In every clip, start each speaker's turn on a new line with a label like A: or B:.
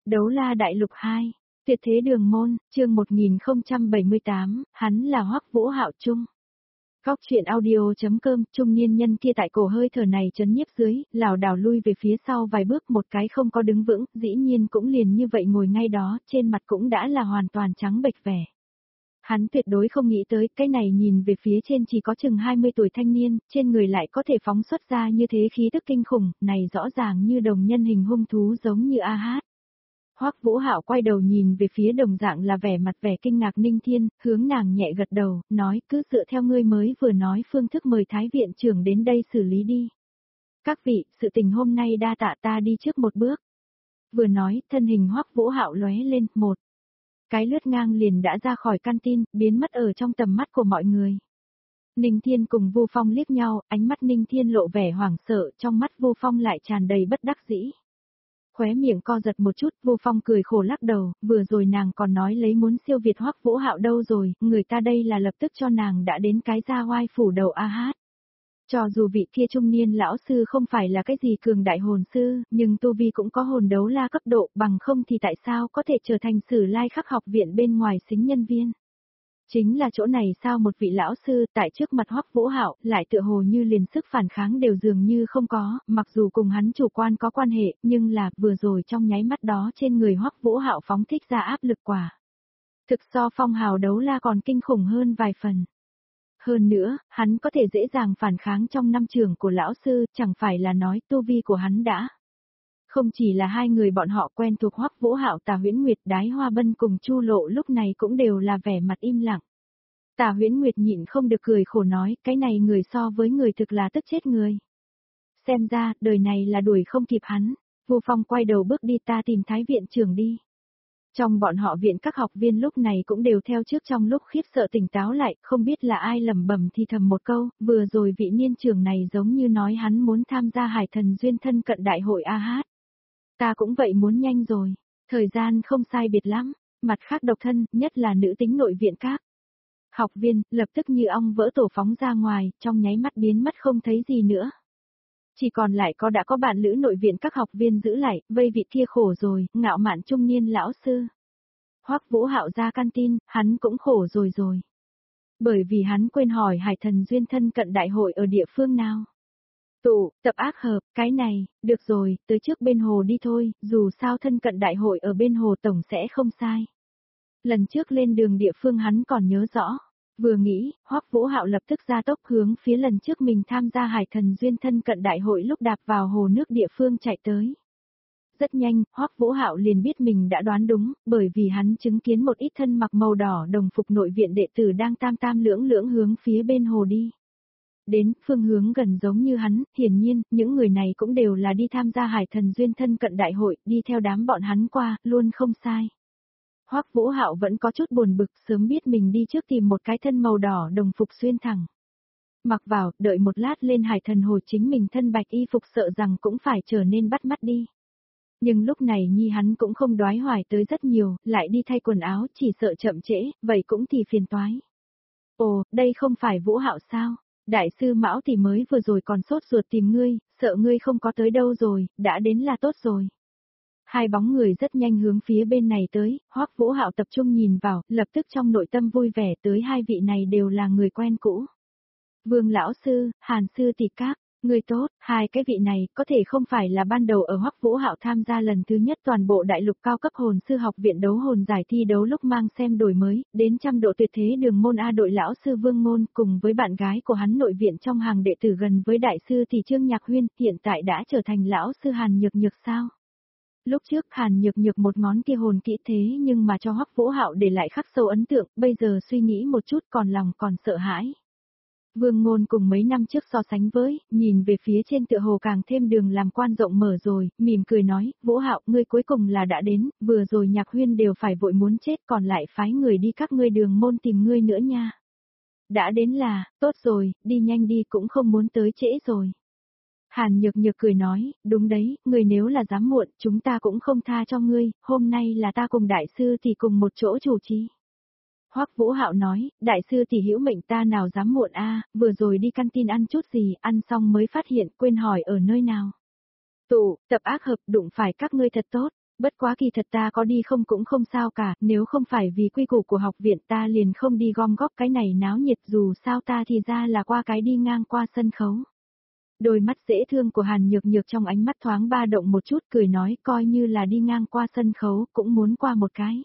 A: Đấu la đại lục 2, tuyệt thế đường môn, chương 1078, hắn là Hoắc Vũ Hạo Trung. Góc truyện audio.com, trung niên nhân kia tại cổ hơi thở này chấn nhiếp dưới, lảo đảo lui về phía sau vài bước, một cái không có đứng vững, dĩ nhiên cũng liền như vậy ngồi ngay đó, trên mặt cũng đã là hoàn toàn trắng bệch vẻ. Hắn tuyệt đối không nghĩ tới, cái này nhìn về phía trên chỉ có chừng 20 tuổi thanh niên, trên người lại có thể phóng xuất ra như thế khí tức kinh khủng, này rõ ràng như đồng nhân hình hung thú giống như A-hát. Hoắc Vũ Hạo quay đầu nhìn về phía đồng dạng là vẻ mặt vẻ kinh ngạc Ninh Thiên, hướng nàng nhẹ gật đầu, nói cứ dựa theo ngươi mới vừa nói phương thức mời Thái viện trưởng đến đây xử lý đi. Các vị, sự tình hôm nay đa tạ, ta đi trước một bước. Vừa nói, thân hình Hoắc Vũ Hạo lóe lên, một cái lướt ngang liền đã ra khỏi canteen, biến mất ở trong tầm mắt của mọi người. Ninh Thiên cùng Vu Phong liếc nhau, ánh mắt Ninh Thiên lộ vẻ hoảng sợ, trong mắt Vu Phong lại tràn đầy bất đắc dĩ. Khóe miệng co giật một chút, Vu Phong cười khổ lắc đầu, vừa rồi nàng còn nói lấy muốn siêu việt Hoắc Vũ Hạo đâu rồi, người ta đây là lập tức cho nàng đã đến cái ra oai phủ đầu A-hát. Cho dù vị kia trung niên lão sư không phải là cái gì cường đại hồn sư, nhưng tu vi cũng có hồn đấu la cấp độ, bằng không thì tại sao có thể trở thành Sử Lai Khắc học viện bên ngoài xính nhân viên. Chính là chỗ này sao một vị lão sư tại trước mặt Hoắc Vũ Hạo lại tựa hồ như liền sức phản kháng đều dường như không có, mặc dù cùng hắn chủ quan có quan hệ, nhưng là vừa rồi trong nháy mắt đó trên người Hoắc Vũ Hạo phóng thích ra áp lực quả. Thực so phong hào đấu la còn kinh khủng hơn vài phần. Hơn nữa, hắn có thể dễ dàng phản kháng trong năm trường của lão sư, chẳng phải là nói tu vi của hắn đã. Không chỉ là hai người bọn họ quen thuộc Hoắc Vũ Hạo, Tà Huyễn Nguyệt, Đái Hoa Bân cùng Chu Lộ lúc này cũng đều là vẻ mặt im lặng. Tà Huyễn Nguyệt nhịn không được cười khổ nói, cái này người so với người thực là tức chết người. Xem ra, đời này là đuổi không kịp hắn. Vu Phong quay đầu bước đi, ta tìm Thái viện trưởng đi. Trong bọn họ viện các học viên lúc này cũng đều theo trước trong lúc khiếp sợ tỉnh táo lại, không biết là ai lẩm bẩm thì thầm một câu, vừa rồi vị niên trưởng này giống như nói hắn muốn tham gia Hải Thần Duyên thân cận đại hội A-hát. Ta cũng vậy muốn nhanh rồi, thời gian không sai biệt lắm, mặt khác độc thân, nhất là nữ tính nội viện các. Học viên, lập tức như ong vỡ tổ phóng ra ngoài, trong nháy mắt biến mất không thấy gì nữa. Chỉ còn lại đã có bạn lữ nội viện các học viên giữ lại, vây vị kia khổ rồi, ngạo mạn trung niên lão sư. Hoắc Vũ Hạo ra canteen, hắn cũng khổ rồi. Bởi vì hắn quên hỏi Hải Thần Duyên thân cận đại hội ở địa phương nào. Tập ác hợp, cái này, được rồi, tới trước bên hồ đi thôi, dù sao thân cận đại hội ở bên hồ tổng sẽ không sai. Lần trước lên đường địa phương hắn còn nhớ rõ. Vừa nghĩ, Hoắc Vũ Hạo lập tức ra tốc hướng phía lần trước mình tham gia Hải Thần Duyên thân cận đại hội lúc đạp vào hồ nước địa phương chạy tới. Rất nhanh, Hoắc Vũ Hạo liền biết mình đã đoán đúng, bởi vì hắn chứng kiến một ít thân mặc màu đỏ đồng phục nội viện đệ tử đang tam lưỡng hướng phía bên hồ đi. Đến phương hướng gần giống như hắn, hiển nhiên, những người này cũng đều là đi tham gia Hải Thần Duyên thân cận đại hội, đi theo đám bọn hắn qua, luôn không sai. Hoắc Vũ Hạo vẫn có chút buồn bực, sớm biết mình đi trước tìm một cái thân màu đỏ đồng phục xuyên thẳng. Mặc vào, đợi một lát lên Hải Thần hồ chính mình thân bạch y phục sợ rằng cũng phải trở nên bắt mắt đi. Nhưng lúc này nhi hắn cũng không đoái hoài tới rất nhiều, lại đi thay quần áo, chỉ sợ chậm trễ, vậy cũng thì phiền toái. Ồ, đây không phải Vũ Hạo sao? Đại sư Mão thì mới vừa rồi còn sốt ruột tìm ngươi, sợ ngươi không có tới đâu rồi, đã đến là tốt rồi. Hai bóng người rất nhanh hướng phía bên này tới, Hoắc Vũ Hạo tập trung nhìn vào, lập tức trong nội tâm vui vẻ tới hai vị này đều là người quen cũ. Vương lão sư, Hàn sư tỷ các, người tốt, hai cái vị này có thể không phải là ban đầu ở Hoắc Vũ Hạo tham gia lần thứ nhất toàn bộ đại lục cao cấp hồn sư học viện đấu hồn giải thi đấu lúc mang xem đổi mới, đến trăm độ tuyệt thế đường môn A đội lão sư Vương Ngôn cùng với bạn gái của hắn nội viện trong hàng đệ tử gần với đại sư thì Trương Nhạc Huyên, hiện tại đã trở thành lão sư Hàn Nhược sao? Lúc trước Hàn Nhược một ngón kia hồn kỹ thế nhưng mà cho Hoắc Vũ Hạo để lại khắc sâu ấn tượng, bây giờ suy nghĩ một chút còn lòng còn sợ hãi. Vương Ngôn cùng mấy năm trước so sánh với, nhìn về phía trên tựa hồ càng thêm đường làm quan rộng mở rồi, mỉm cười nói, Vũ Hạo, ngươi cuối cùng là đã đến, vừa rồi Nhạc Huyên đều phải vội muốn chết còn lại phái người đi các ngươi đường môn tìm ngươi nữa nha. Đã đến là, tốt rồi, đi nhanh đi cũng không muốn tới trễ rồi. Hàn Nhược cười nói, đúng đấy, ngươi nếu là dám muộn, chúng ta cũng không tha cho ngươi, hôm nay là ta cùng đại sư thì cùng một chỗ chủ trì. Hoắc Vũ Hạo nói, đại sư tỷ hữu mệnh ta nào dám muộn a, vừa rồi đi canteen ăn chút gì, ăn xong mới phát hiện quên hỏi ở nơi nào. Tập ác hợp đụng phải các ngươi thật tốt, Bất quá kỳ thật ta có đi không cũng không sao cả, nếu không phải vì quy củ của học viện ta liền không đi gom góp cái này náo nhiệt, dù sao ta thì ra là qua cái đi ngang qua sân khấu. Đôi mắt dễ thương của Hàn Nhược Nhược trong ánh mắt thoáng ba động một chút, cười nói coi như là đi ngang qua sân khấu cũng muốn qua một cái.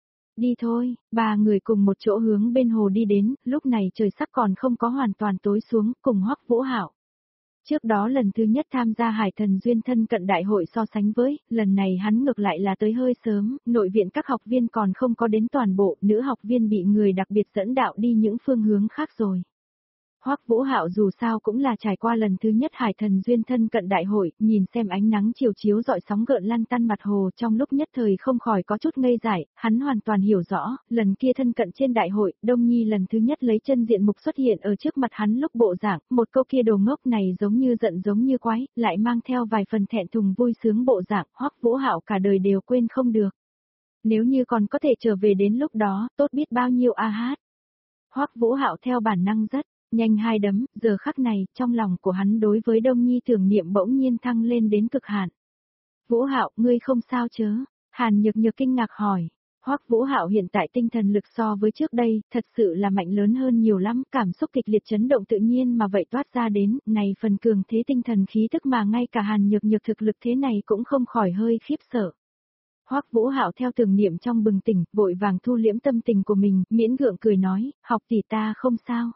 A: Đi thôi, ba người cùng một chỗ hướng bên hồ đi đến, lúc này trời sắc còn không có hoàn toàn tối xuống, cùng Hoắc Vũ Hạo. Trước đó lần thứ nhất tham gia Hải Thần Duyên thân cận đại hội so sánh với, lần này hắn ngược lại là tới hơi sớm, nội viện các học viên còn không có đến toàn bộ, nữ học viên bị người đặc biệt dẫn đạo đi những phương hướng khác rồi. Hoắc Vũ Hạo dù sao cũng là trải qua lần thứ nhất Hải Thần Duyên thân cận đại hội, nhìn xem ánh nắng chiều chiếu dọi sóng gợn lăn tăn mặt hồ trong lúc nhất thời không khỏi có chút ngây dại, hắn hoàn toàn hiểu rõ, lần kia thân cận trên đại hội, Đông Nhi lần thứ nhất lấy chân diện mục xuất hiện ở trước mặt hắn lúc bộ dạng, một câu kia đồ ngốc này giống như giận giống như quái, lại mang theo vài phần thẹn thùng vui sướng bộ dạng, Hoắc Vũ Hạo cả đời đều quên không được. Nếu như còn có thể trở về đến lúc đó, tốt biết bao nhiêu a hát. Hoắc Vũ Hạo theo bản năng rất nhanh hai đấm, giờ khắc này, trong lòng của hắn đối với Đông Nhi tưởng niệm bỗng nhiên thăng lên đến cực hạn. Vũ Hạo, ngươi không sao chớ? Hàn Nhược Nhược kinh ngạc hỏi. Hoắc Vũ Hạo hiện tại tinh thần lực so với trước đây, thật sự là mạnh lớn hơn nhiều lắm, cảm xúc kịch liệt chấn động tự nhiên mà vậy toát ra đến, này phần cường thế tinh thần khí tức mà ngay cả Hàn Nhược Nhược thực lực thế này cũng không khỏi hơi khiếp sợ. Hoắc Vũ Hạo theo tưởng niệm trong bừng tỉnh, vội vàng thu liễm tâm tình của mình, miễn gượng cười nói, học tỷ ta không sao.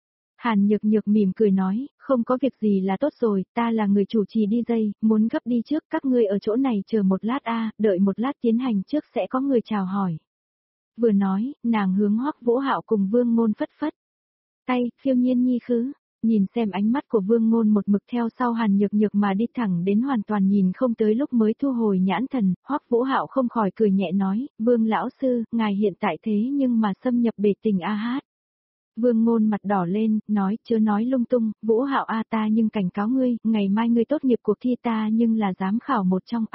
A: Hàn Nhược Nhược mỉm cười nói, không có việc gì là tốt rồi, ta là người chủ trì DJ, muốn gấp đi trước, các ngươi ở chỗ này chờ một lát đợi một lát tiến hành trước sẽ có người chào hỏi. Vừa nói, nàng hướng Hoắc Vũ Hạo cùng Vương Ngôn phất phất tay, phiêu nhiên nhi khứ, nhìn xem ánh mắt của Vương Ngôn một mực theo sau Hàn Nhược Nhược mà đi thẳng đến hoàn toàn nhìn không tới lúc mới thu hồi nhãn thần, Hoắc Vũ Hạo không khỏi cười nhẹ nói, Vương lão sư, ngài hiện tại thế nhưng mà xâm nhập bể tình a hát. Vương Ngôn mặt đỏ lên, nói chớ nói lung tung, Vũ Hạo ta nhưng cảnh cáo ngươi, ngày mai ngươi tốt nghiệp cuộc thi ta nhưng là giám khảo một trong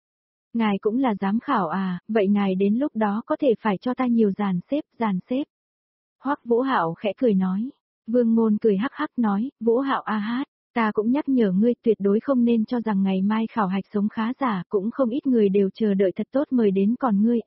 A: Ngài cũng là giám khảo vậy ngài đến lúc đó có thể phải cho ta nhiều dàn xếp. Hoắc Vũ Hạo khẽ cười nói. Vương Ngôn cười hắc hắc nói, Vũ Hạo hát, ta cũng nhắc nhở ngươi tuyệt đối không nên cho rằng ngày mai khảo hạch sống khá giả, cũng không ít người đều chờ đợi thật tốt mời đến còn ngươi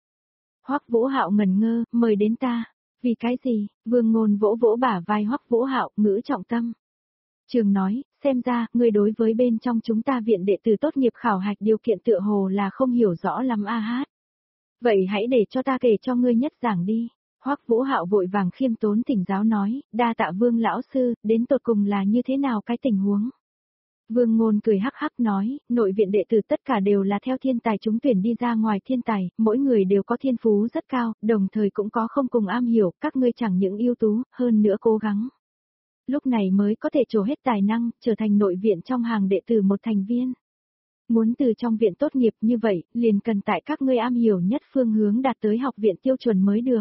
A: Hoắc Vũ Hạo ngẩn ngơ, mời đến ta. Vì cái gì? Vương Ngôn vỗ vỗ bả vai Hoắc Vũ Hạo, ngữ trọng tâm. Trường nói, xem ra, ngươi đối với bên trong chúng ta viện đệ tử tốt nghiệp khảo hạch điều kiện tựa hồ là không hiểu rõ lắm hát. Vậy hãy để cho ta kể cho ngươi nhất giảng đi. Hoắc Vũ Hạo vội vàng khiêm tốn thỉnh giáo nói, đa tạ Vương lão sư, đến tột cùng là như thế nào cái tình huống? Vương Ngôn cười hắc hắc nói, nội viện đệ tử tất cả đều là theo thiên tài trúng tuyển đi ra ngoài thiên tài, mỗi người đều có thiên phú rất cao, đồng thời cũng có không cùng am hiểu, các ngươi chẳng những ưu tú, hơn nữa cố gắng. Lúc này mới có thể trổ hết tài năng, trở thành nội viện trong hàng đệ tử một thành viên. Muốn từ trong viện tốt nghiệp như vậy, liền cần tại các ngươi am hiểu nhất phương hướng đạt tới học viện tiêu chuẩn mới được.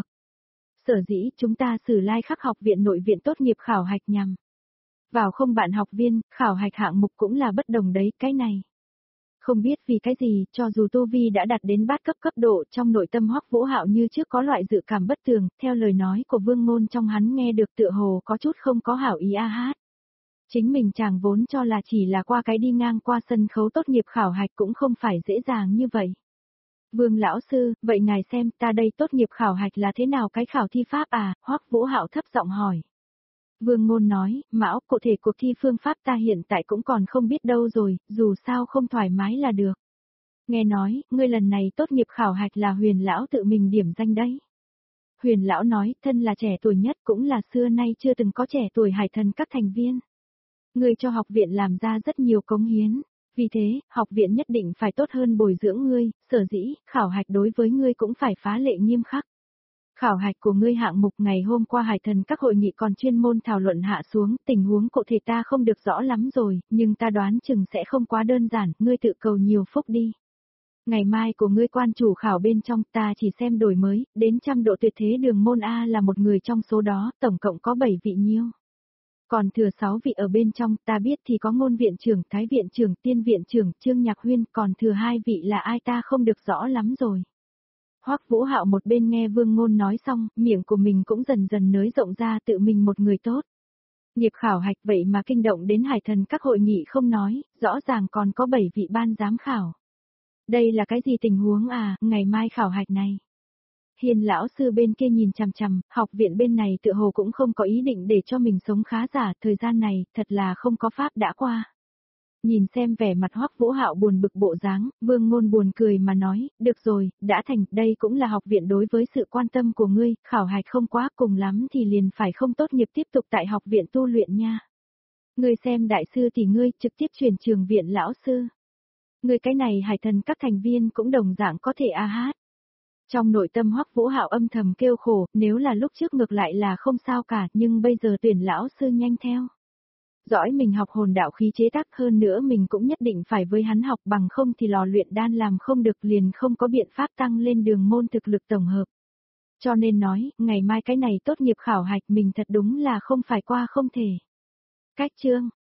A: Sở dĩ chúng ta Sử Lai Khắc học viện nội viện tốt nghiệp khảo hạch nhằm vào không bạn học viên, khảo hạch hạng mục cũng là bất đồng đấy, cái này. Không biết vì cái gì, cho dù Tu Vi đã đạt đến bát cấp độ trong nội tâm Hoắc Vũ Hạo như trước có loại dự cảm bất tường, theo lời nói của Vương Ngôn trong hắn nghe được tựa hồ có chút không có hảo ý hát. Chính mình chàng vốn cho là chỉ là qua cái đi ngang qua sân khấu tốt nghiệp khảo hạch cũng không phải dễ dàng như vậy. Vương lão sư, vậy ngài xem ta đây tốt nghiệp khảo hạch là thế nào cái khảo thi pháp Hoắc Vũ Hạo thấp giọng hỏi. Vương Ngôn nói, Mão, cụ thể cuộc thi phương pháp ta hiện tại cũng còn không biết đâu rồi, dù sao không thoải mái là được. Nghe nói, ngươi lần này tốt nghiệp khảo hạch là Huyền lão tự mình điểm danh đấy. Huyền lão nói, thân là trẻ tuổi nhất cũng là xưa nay chưa từng có trẻ tuổi hải thần các thành viên. Ngươi cho học viện làm ra rất nhiều cống hiến. Vì thế, học viện nhất định phải tốt hơn bồi dưỡng ngươi, sở dĩ, khảo hạch đối với ngươi cũng phải phá lệ nghiêm khắc. Khảo hạch của ngươi hạng mục ngày hôm qua hải thần các hội nghị còn chuyên môn thảo luận hạ xuống, tình huống cụ thể ta không được rõ lắm rồi, nhưng ta đoán chừng sẽ không quá đơn giản, ngươi tự cầu nhiều phúc đi. Ngày mai của ngươi quan chủ khảo bên trong ta chỉ xem đổi mới, đến trăm độ tuyệt thế đường môn A là một người trong số đó, tổng cộng có 7 vị nhiêu. Còn thừa 6 vị ở bên trong, ta biết thì có Ngôn viện trưởng, Thái viện trưởng, Tiên viện trưởng, Trương Nhạc Huyên, còn thừa 2 vị là ai ta không được rõ lắm rồi. Hoắc Vũ Hạo một bên nghe Vương Ngôn nói xong, miệng của mình cũng dần dần nới rộng ra tự mình một người tốt. Nghiệp khảo hạch vậy mà kinh động đến hải thần các hội nghị không nói, rõ ràng còn có 7 vị ban giám khảo. Đây là cái gì tình huống à, ngày mai khảo hạch này. Hiền lão sư bên kia nhìn chằm chằm, học viện bên này tựa hồ cũng không có ý định để cho mình sống khá giả, thời gian này, thật là không có pháp đã qua. Nhìn xem vẻ mặt Hoắc Vũ Hạo buồn bực bộ dáng, Vương Ngôn buồn cười mà nói, được rồi, đã thành, đây cũng là học viện đối với sự quan tâm của ngươi, khảo hạch không quá, cùng lắm thì liền phải không tốt nghiệp tiếp tục tại học viện tu luyện nha. Ngươi xem đại sư thì ngươi trực tiếp truyền trường viện lão sư. Ngươi cái này hải thần các thành viên cũng đồng dạng có thể a hát. Trong nội tâm Hoắc Vũ Hạo âm thầm kêu khổ, nếu là lúc trước ngược lại là không sao cả, nhưng bây giờ tuyển lão sư nhanh theo. Giỏi mình học hồn đạo khí chế tác hơn nữa mình cũng nhất định phải với hắn học bằng không thì lò luyện đan làm không được liền không có biện pháp tăng lên đường môn thực lực tổng hợp. Cho nên nói, ngày mai cái này tốt nghiệp khảo hạch mình thật đúng là không phải qua không thể. Cách chương